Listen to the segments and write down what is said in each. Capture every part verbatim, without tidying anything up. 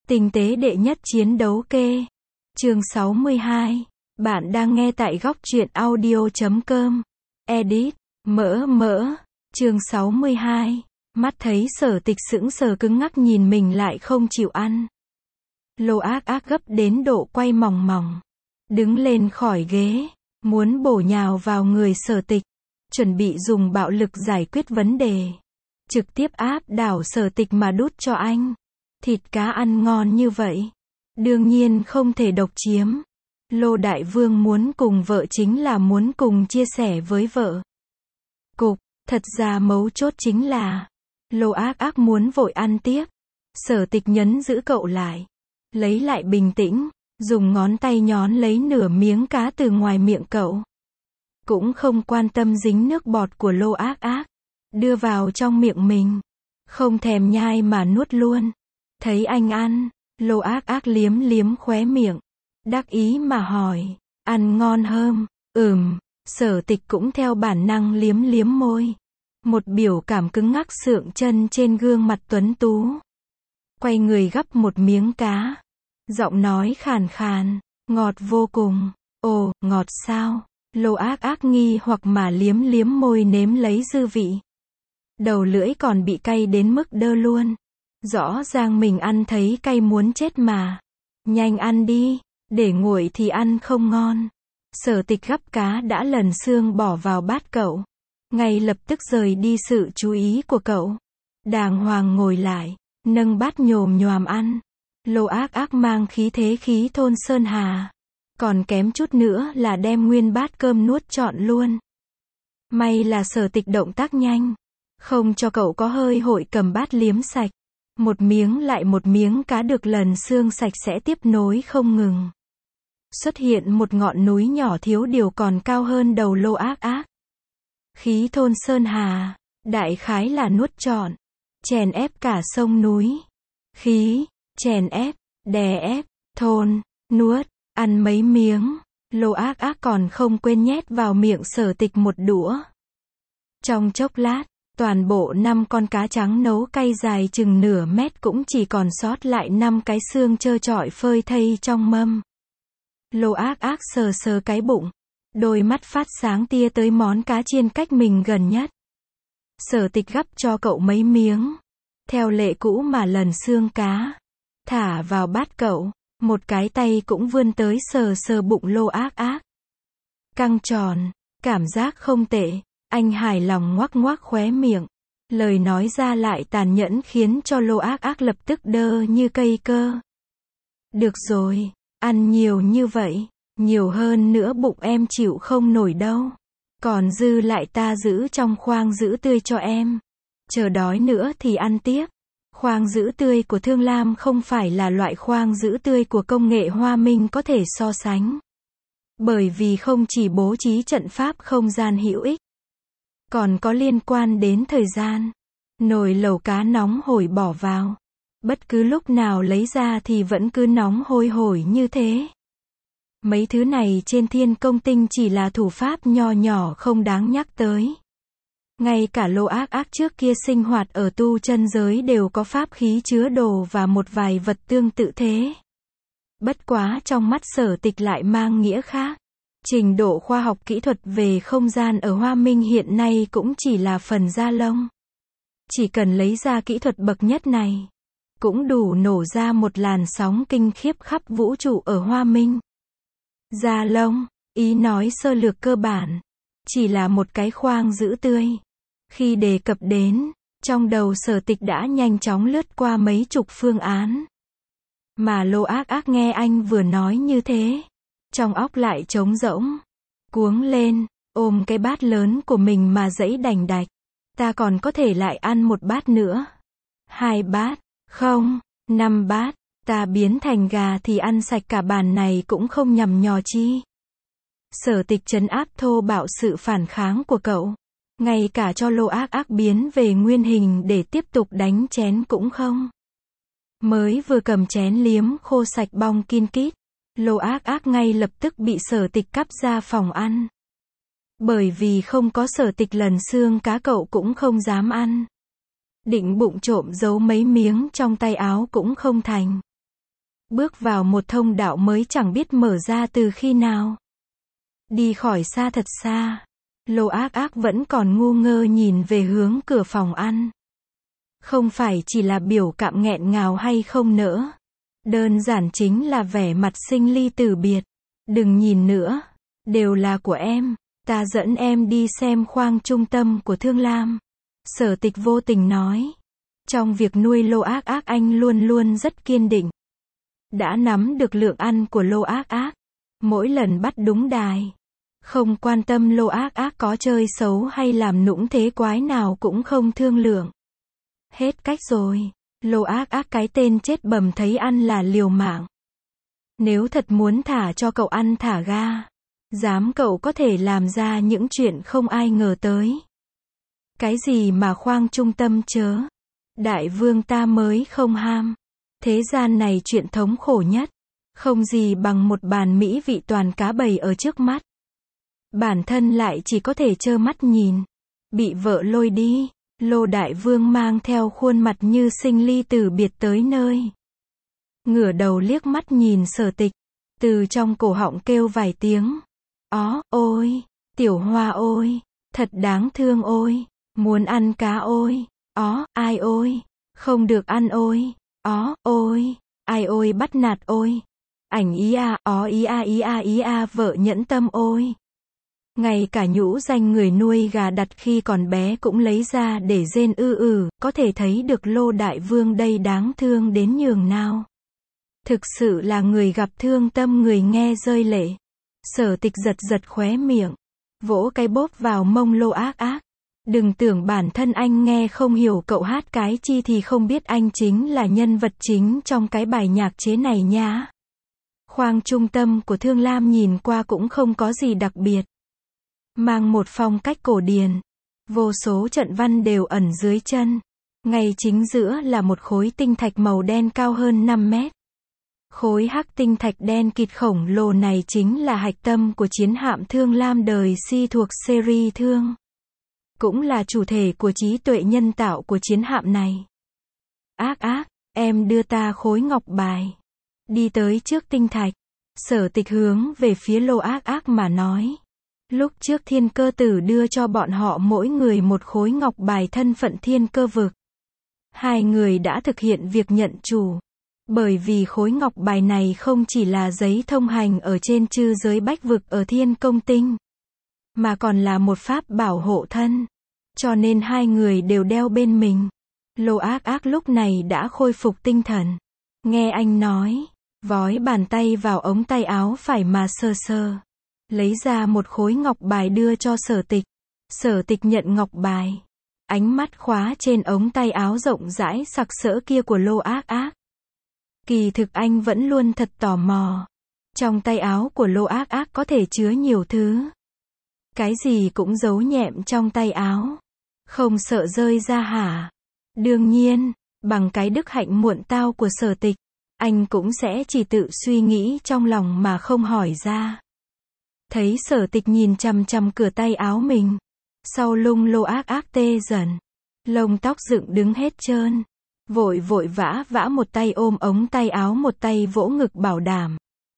Tinh tế đệ nhất chiến đấu kê. Chương sáu mươi hai. Bạn đang nghe tại góc truyện audio chấm com. Edit. Mỡ mỡ. Chương sáu mươi hai. Mắt thấy Sở Tịch sững sờ cứng ngắc nhìn mình lại không chịu ăn. Lô Ác Ác gấp đến độ quay mòng mòng. Đứng lên khỏi ghế. Muốn bổ nhào vào người Sở Tịch. Chuẩn bị dùng bạo lực giải quyết vấn đề. Trực tiếp áp đảo Sở Tịch mà đút cho anh. Thịt cá ăn ngon như vậy. Đương nhiên không thể độc chiếm. Lô Đại Vương muốn cùng vợ chính là muốn cùng chia sẻ với vợ. Cục, thật ra mấu chốt chính là Lô Ác Ác muốn vội ăn tiếp. Sở Tịch nhấn giữ cậu lại. Lấy lại bình tĩnh, dùng ngón tay nhón lấy nửa miếng cá từ ngoài miệng cậu. Cũng không quan tâm dính nước bọt của Lô Ác Ác. Đưa vào trong miệng mình. Không thèm nhai mà nuốt luôn. Thấy anh ăn, Lô Ác Ác liếm liếm khóe miệng. Đắc ý mà hỏi, ăn ngon hơn, ừm, Sở Tịch cũng theo bản năng liếm liếm môi. Một biểu cảm cứng ngắc sượng chân trên gương mặt tuấn tú. Quay người gắp một miếng cá. Giọng nói khàn khàn, ngọt vô cùng. Ồ, ngọt sao? Lô Ác Ác nghi hoặc mà liếm liếm môi nếm lấy dư vị. Đầu lưỡi còn bị cay đến mức đơ luôn. Rõ ràng mình ăn thấy cay muốn chết mà. Nhanh ăn đi, để nguội thì ăn không ngon. Sở Tịch gắp cá đã lần xương bỏ vào bát cậu. Ngay lập tức rời đi sự chú ý của cậu. Đàng hoàng ngồi lại, nâng bát nhồm nhoàm ăn. Lô Ác Ác mang khí thế khí thôn sơn hà. Còn kém chút nữa là đem nguyên bát cơm nuốt trọn luôn. May là Sở Tịch động tác nhanh. Không cho cậu có hơi hội cầm bát liếm sạch. Một miếng lại một miếng cá được lần xương sạch sẽ tiếp nối không ngừng. Xuất hiện một ngọn núi nhỏ thiếu điều còn cao hơn đầu Lô Ác Ác. Khí thôn sơn hà, đại khái là nuốt trọn, chèn ép cả sông núi. Khí, chèn ép, đè ép, thôn, nuốt, ăn mấy miếng, Lô Ác Ác còn không quên nhét vào miệng Sở Tịch một đũa. Trong chốc lát, toàn bộ năm con cá trắng nấu cay dài chừng nửa mét cũng chỉ còn sót lại năm cái xương trơ trọi phơi thây trong mâm. Lô Ác Ác sờ sờ cái bụng. Đôi mắt phát sáng tia tới món cá chiên cách mình gần nhất. Sở Tịch gắp cho cậu mấy miếng. Theo lệ cũ mà lần xương cá. Thả vào bát cậu. Một cái tay cũng vươn tới sờ sờ bụng Lô Ác Ác. Căng tròn. Cảm giác không tệ. Anh hài lòng ngoác ngoác khóe miệng. Lời nói ra lại tàn nhẫn khiến cho Lô Ác Ác lập tức đơ như cây cơ. Được rồi, ăn nhiều như vậy, nhiều hơn nữa bụng em chịu không nổi đâu. Còn dư lại ta giữ trong khoang giữ tươi cho em. Chờ đói nữa thì ăn tiếp. Khoang giữ tươi của Thương Lam không phải là loại khoang giữ tươi của công nghệ Hoa Minh có thể so sánh. Bởi vì không chỉ bố trí trận pháp không gian hữu ích, còn có liên quan đến thời gian. Nồi lẩu cá nóng hổi bỏ vào. Bất cứ lúc nào lấy ra thì vẫn cứ nóng hôi hổi như thế. Mấy thứ này trên Thiên Công Tinh chỉ là thủ pháp nho nhỏ không đáng nhắc tới. Ngay cả Lô Ác Ác trước kia sinh hoạt ở tu chân giới đều có pháp khí chứa đồ và một vài vật tương tự thế. Bất quá trong mắt Sở Tịch lại mang nghĩa khác. Trình độ khoa học kỹ thuật về không gian ở Hoa Minh hiện nay cũng chỉ là phần da lông. Chỉ cần lấy ra kỹ thuật bậc nhất này, cũng đủ nổ ra một làn sóng kinh khiếp khắp vũ trụ ở Hoa Minh. Da lông, ý nói sơ lược cơ bản, chỉ là một cái khoang giữ tươi. Khi đề cập đến, trong đầu Sở Tịch đã nhanh chóng lướt qua mấy chục phương án. Mà Lô Ác Ác nghe anh vừa nói như thế, trong óc lại trống rỗng. Cuống lên, ôm cái bát lớn của mình mà giãy đành đạch. Ta còn có thể lại ăn một bát nữa. Hai bát, không, năm bát. Ta biến thành gà thì ăn sạch cả bàn này cũng không nhằm nhò chi. Sở Tịch trấn áp thô bạo sự phản kháng của cậu. Ngay cả cho Lô Ác Ác biến về nguyên hình để tiếp tục đánh chén cũng không. Mới vừa cầm chén liếm khô sạch bong kin kít. Lô Ác Ác ngay lập tức bị Sở Tịch cắp ra phòng ăn. Bởi vì không có Sở Tịch lần xương cá cậu cũng không dám ăn. Định bụng trộm giấu mấy miếng trong tay áo cũng không thành. Bước vào một thông đạo mới chẳng biết mở ra từ khi nào. Đi khỏi xa thật xa. Lô Ác Ác vẫn còn ngu ngơ nhìn về hướng cửa phòng ăn. Không phải chỉ là biểu cảm nghẹn ngào hay không nỡ. Đơn giản chính là vẻ mặt sinh ly từ biệt. Đừng nhìn nữa. Đều là của em. Ta dẫn em đi xem khoang trung tâm của Thương Lam. Sở Tịch vô tình nói. Trong việc nuôi Lô Ác Ác anh luôn luôn rất kiên định. Đã nắm được lượng ăn của Lô Ác Ác. Mỗi lần bắt đúng đài. Không quan tâm Lô Ác Ác có chơi xấu hay làm nũng thế quái nào cũng không thương lượng. Hết cách rồi. Lô Ác Ác cái tên chết bầm thấy ăn là liều mạng. Nếu thật muốn thả cho cậu ăn thả ga. Dám cậu có thể làm ra những chuyện không ai ngờ tới. Cái gì mà khoang trung tâm chớ. Đại vương ta mới không ham. Thế gian này chuyện thống khổ nhất. Không gì bằng một bàn mỹ vị toàn cá bầy ở trước mắt. Bản thân lại chỉ có thể trơ mắt nhìn. Bị vợ lôi đi. Lô đại vương mang theo khuôn mặt như sinh ly từ biệt tới nơi. Ngửa đầu liếc mắt nhìn Sở Tịch. Từ trong cổ họng kêu vài tiếng. Ó, ôi, tiểu hoa ôi, thật đáng thương ôi, muốn ăn cá ôi, ó, ai ôi, không được ăn ôi, ó, ôi, ai ôi bắt nạt ôi, ảnh ý a, ó ý a ý a ý a vợ nhẫn tâm ôi. Ngay cả nhũ danh người nuôi gà đặt khi còn bé cũng lấy ra để rên ư ử, có thể thấy được Lô đại vương đây đáng thương đến nhường nào. Thực sự là người gặp thương tâm người nghe rơi lệ. Sở Tịch giật giật khóe miệng. Vỗ cái bóp vào mông Lô Ác Ác. Đừng tưởng bản thân anh nghe không hiểu cậu hát cái chi thì không biết anh chính là nhân vật chính trong cái bài nhạc chế này nhá. Khoang trung tâm của Thương Lam nhìn qua cũng không có gì đặc biệt. Mang một phong cách cổ điển. Vô số trận văn đều ẩn dưới chân. Ngay chính giữa là một khối tinh thạch màu đen cao hơn năm mét. Khối hắc tinh thạch đen kịt khổng lồ này chính là hạch tâm của chiến hạm Thương Lam đời si thuộc series Thương. Cũng là chủ thể của trí tuệ nhân tạo của chiến hạm này. Ác Ác, em đưa ta khối ngọc bài. Đi tới trước tinh thạch. Sở Tịch hướng về phía Lô Ác Ác mà nói. Lúc trước Thiên Cơ Tử đưa cho bọn họ mỗi người một khối ngọc bài thân phận Thiên Cơ Vực. Hai người đã thực hiện việc nhận chủ. Bởi vì khối ngọc bài này không chỉ là giấy thông hành ở trên chư giới bách vực ở Thiên Công Tinh, mà còn là một pháp bảo hộ thân. Cho nên hai người đều đeo bên mình. Lô Ác Ác lúc này đã khôi phục tinh thần. Nghe anh nói, vói bàn tay vào ống tay áo phải mà sờ sờ. Lấy ra một khối ngọc bài đưa cho Sở Tịch. Sở Tịch nhận ngọc bài. Ánh mắt khóa trên ống tay áo rộng rãi sặc sỡ kia của Lô Ác Ác. Kỳ thực anh vẫn luôn thật tò mò. Trong tay áo của Lô Ác Ác có thể chứa nhiều thứ. Cái gì cũng giấu nhẹm trong tay áo. Không sợ rơi ra hả? Đương nhiên, bằng cái đức hạnh muộn tao của Sở Tịch, anh cũng sẽ chỉ tự suy nghĩ trong lòng mà không hỏi ra. Thấy Sở Tịch nhìn chằm chằm cửa tay áo mình. Sau lưng Lô Ác Ác tê dần. Lông tóc dựng đứng hết trơn. Vội vội vã vã một tay ôm ống tay áo một tay vỗ ngực bảo đảm.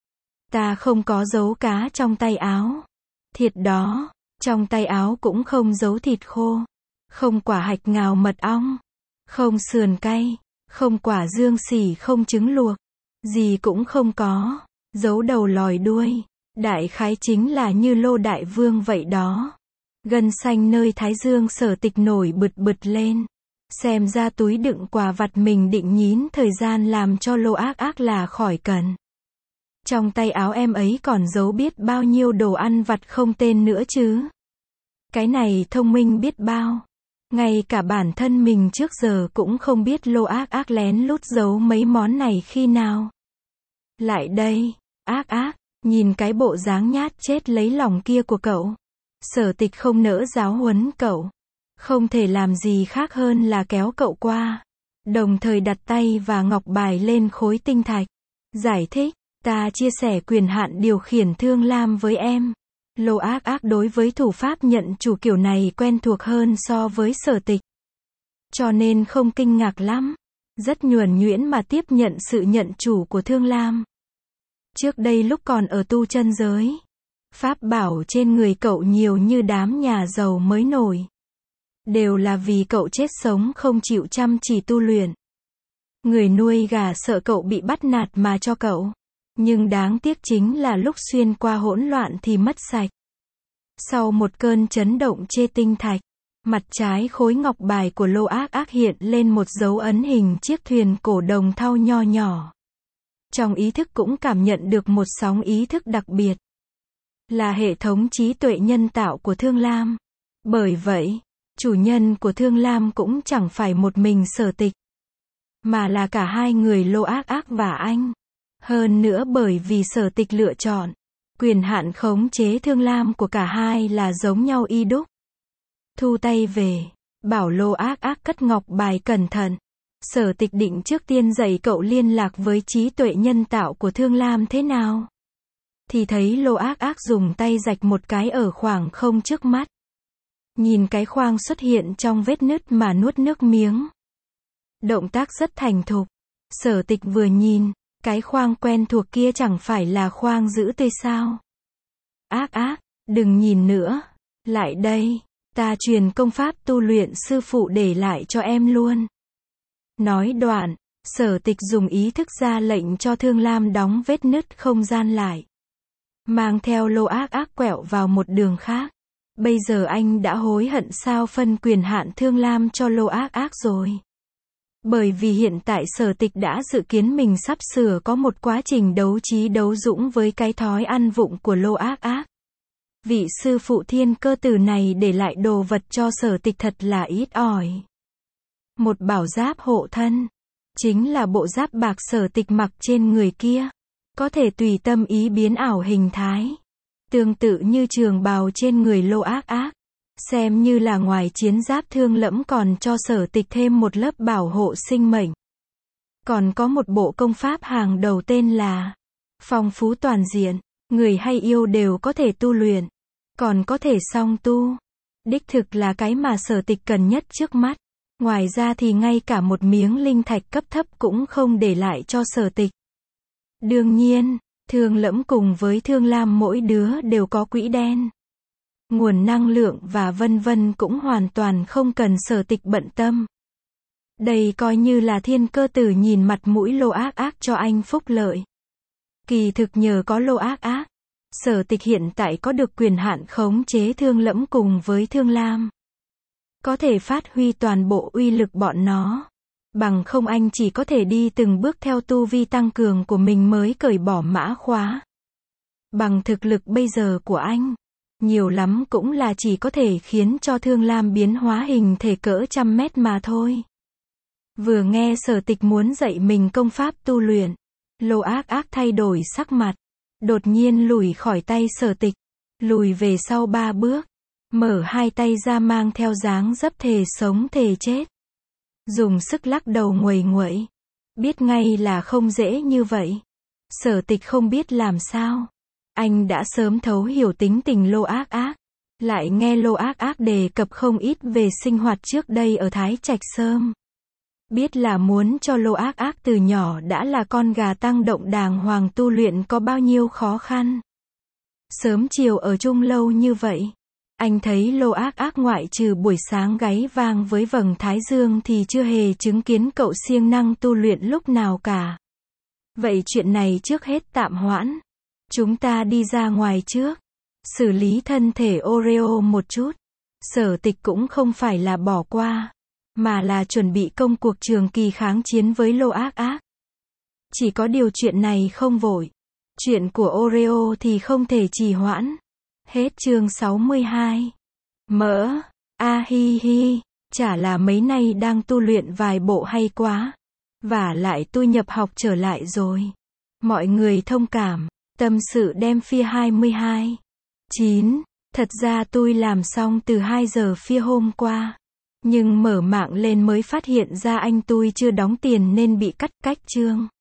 Ta không có giấu cá trong tay áo. Thiệt đó, trong tay áo cũng không giấu thịt khô. Không quả hạch ngào mật ong. Không sườn cay. Không quả dương xỉ không trứng luộc. Gì cũng không có. Giấu đầu lòi đuôi. Đại khái chính là như Lô đại vương vậy đó. Gân xanh nơi thái dương Sở Tịch nổi bực bực lên. Xem ra túi đựng quà vặt mình định nhín thời gian làm cho Lô Ác Ác là khỏi cần. Trong tay áo em ấy còn giấu biết bao nhiêu đồ ăn vặt không tên nữa chứ. Cái này thông minh biết bao. Ngay cả bản thân mình trước giờ cũng không biết Lô Ác Ác lén lút giấu mấy món này khi nào. Lại đây, Ác Ác, nhìn cái bộ dáng nhát chết lấy lòng kia của cậu. Sở Tịch không nỡ giáo huấn cậu. Không thể làm gì khác hơn là kéo cậu qua. Đồng thời đặt tay và ngọc bài lên khối tinh thạch. Giải thích, ta chia sẻ quyền hạn điều khiển Thương Lam với em. Lô Ác Ác đối với thủ pháp nhận chủ kiểu này quen thuộc hơn so với Sở Tịch. Cho nên không kinh ngạc lắm. rất nhuần nhuyễn mà tiếp nhận sự nhận chủ của Thương Lam. Trước đây lúc còn ở tu chân giới, pháp bảo trên người cậu nhiều như đám nhà giàu mới nổi. Đều là vì cậu chết sống không chịu chăm chỉ tu luyện. Người nuôi gà sợ cậu bị bắt nạt mà cho cậu. Nhưng đáng tiếc chính là lúc xuyên qua hỗn loạn thì mất sạch. Sau một cơn chấn động chê tinh thạch, mặt trái khối ngọc bài của Lô Ác Ác hiện lên một dấu ấn hình chiếc thuyền cổ đồng thau nho nhỏ. Trong ý thức cũng cảm nhận được một sóng ý thức đặc biệt. Là hệ thống trí tuệ nhân tạo của Thương Lam. Bởi vậy, chủ nhân của Thương Lam cũng chẳng phải một mình Sở Tịch, mà là cả hai người Lô Ác Ác và anh. Hơn nữa bởi vì Sở Tịch lựa chọn, quyền hạn khống chế Thương Lam của cả hai là giống nhau y đúc. Thu tay về, bảo Lô Ác Ác cất ngọc bài cẩn thận. Sở Tịch định trước tiên dạy cậu liên lạc với trí tuệ nhân tạo của Thương Lam thế nào. Thì thấy Lô Ác Ác dùng tay rạch một cái ở khoảng không trước mắt. Nhìn cái khoang xuất hiện trong vết nứt mà nuốt nước miếng. Động tác rất thành thục. Sở Tịch vừa nhìn, cái khoang quen thuộc kia chẳng phải là khoang giữ tươi sao. Ác Ác, đừng nhìn nữa. Lại đây, ta truyền công pháp tu luyện sư phụ để lại cho em luôn. Nói đoạn, Sở Tịch dùng ý thức ra lệnh cho Thương Lam đóng vết nứt không gian lại. Mang theo Lô Ác Ác quẹo vào một đường khác. Bây giờ anh đã hối hận sao phân quyền hạn Thương Lam cho Lô Ác Ác rồi. Bởi vì hiện tại Sở Tịch đã dự kiến mình sắp sửa có một quá trình đấu trí đấu dũng với cái thói ăn vụng của Lô Ác Ác. Vị sư phụ thiên cơ tử này để lại đồ vật cho Sở Tịch thật là ít ỏi. Một bảo giáp hộ thân. Chính là bộ giáp bạc Sở Tịch mặc trên người kia. Có thể tùy tâm ý biến ảo hình thái. Tương tự như trường bào trên người Lô Ác Ác. Xem như là ngoài chiến giáp Thương Lẫm còn cho Sở Tịch thêm một lớp bảo hộ sinh mệnh. Còn có một bộ công pháp hàng đầu tên là Phong Phú Toàn Diện. Người hay yêu đều có thể tu luyện. Còn có thể song tu. Đích thực là cái mà Sở Tịch cần nhất trước mắt. Ngoài ra thì ngay cả một miếng linh thạch cấp thấp cũng không để lại cho Sở Tịch. Đương nhiên, Thương Lẫm cùng với Thương Lam mỗi đứa đều có quỹ đen. Nguồn năng lượng và vân vân cũng hoàn toàn không cần Sở Tịch bận tâm. Đây coi như là thiên cơ tử nhìn mặt mũi Lô Ác Ác cho anh phúc lợi. Kỳ thực nhờ có Lô Ác Ác, Sở Tịch hiện tại có được quyền hạn khống chế Thương Lẫm cùng với Thương Lam. Có thể phát huy toàn bộ uy lực bọn nó. Bằng không anh chỉ có thể đi từng bước theo tu vi tăng cường của mình mới cởi bỏ mã khóa. Bằng thực lực bây giờ của anh, nhiều lắm cũng là chỉ có thể khiến cho Thương Lam biến hóa hình thể cỡ trăm mét mà thôi. Vừa nghe Sở Tịch muốn dạy mình công pháp tu luyện, Lô Ác Ác thay đổi sắc mặt. Đột nhiên lùi khỏi tay Sở Tịch. Lùi về sau ba bước. Mở hai tay ra mang theo dáng dấp thề sống thề chết. Dùng sức lắc đầu nguầy nguậy. Biết ngay là không dễ như vậy. Sở Tịch không biết làm sao. Anh đã sớm thấu hiểu tính tình Lô Ác Ác. Lại nghe Lô Ác Ác đề cập không ít về sinh hoạt trước đây ở Thái Trạch Sơm. Biết là muốn cho Lô Ác Ác từ nhỏ đã là con gà tăng động đàng hoàng tu luyện có bao nhiêu khó khăn. Sớm chiều ở chung lâu như vậy. Anh thấy Lô Ác Ác ngoại trừ buổi sáng gáy vang với vầng thái dương thì chưa hề chứng kiến cậu siêng năng tu luyện lúc nào cả. Vậy chuyện này trước hết tạm hoãn. Chúng ta đi ra ngoài trước. Xử lý thân thể Oreo một chút. Sở Tịch cũng không phải là bỏ qua, mà là chuẩn bị công cuộc trường kỳ kháng chiến với Lô Ác Ác. Chỉ có điều chuyện này không vội. Chuyện của Oreo thì không thể trì hoãn. Hết chương sáu mươi hai. Mỡ. A hi hi. Chả là mấy nay đang tu luyện vài bộ hay quá. Và lại tôi nhập học trở lại rồi. Mọi người thông cảm. Tâm sự đem phia hai mươi hai. chín. Thật ra tôi làm xong từ hai giờ phia hôm qua. Nhưng mở mạng lên mới phát hiện ra anh tôi chưa đóng tiền nên bị cắt cách chương.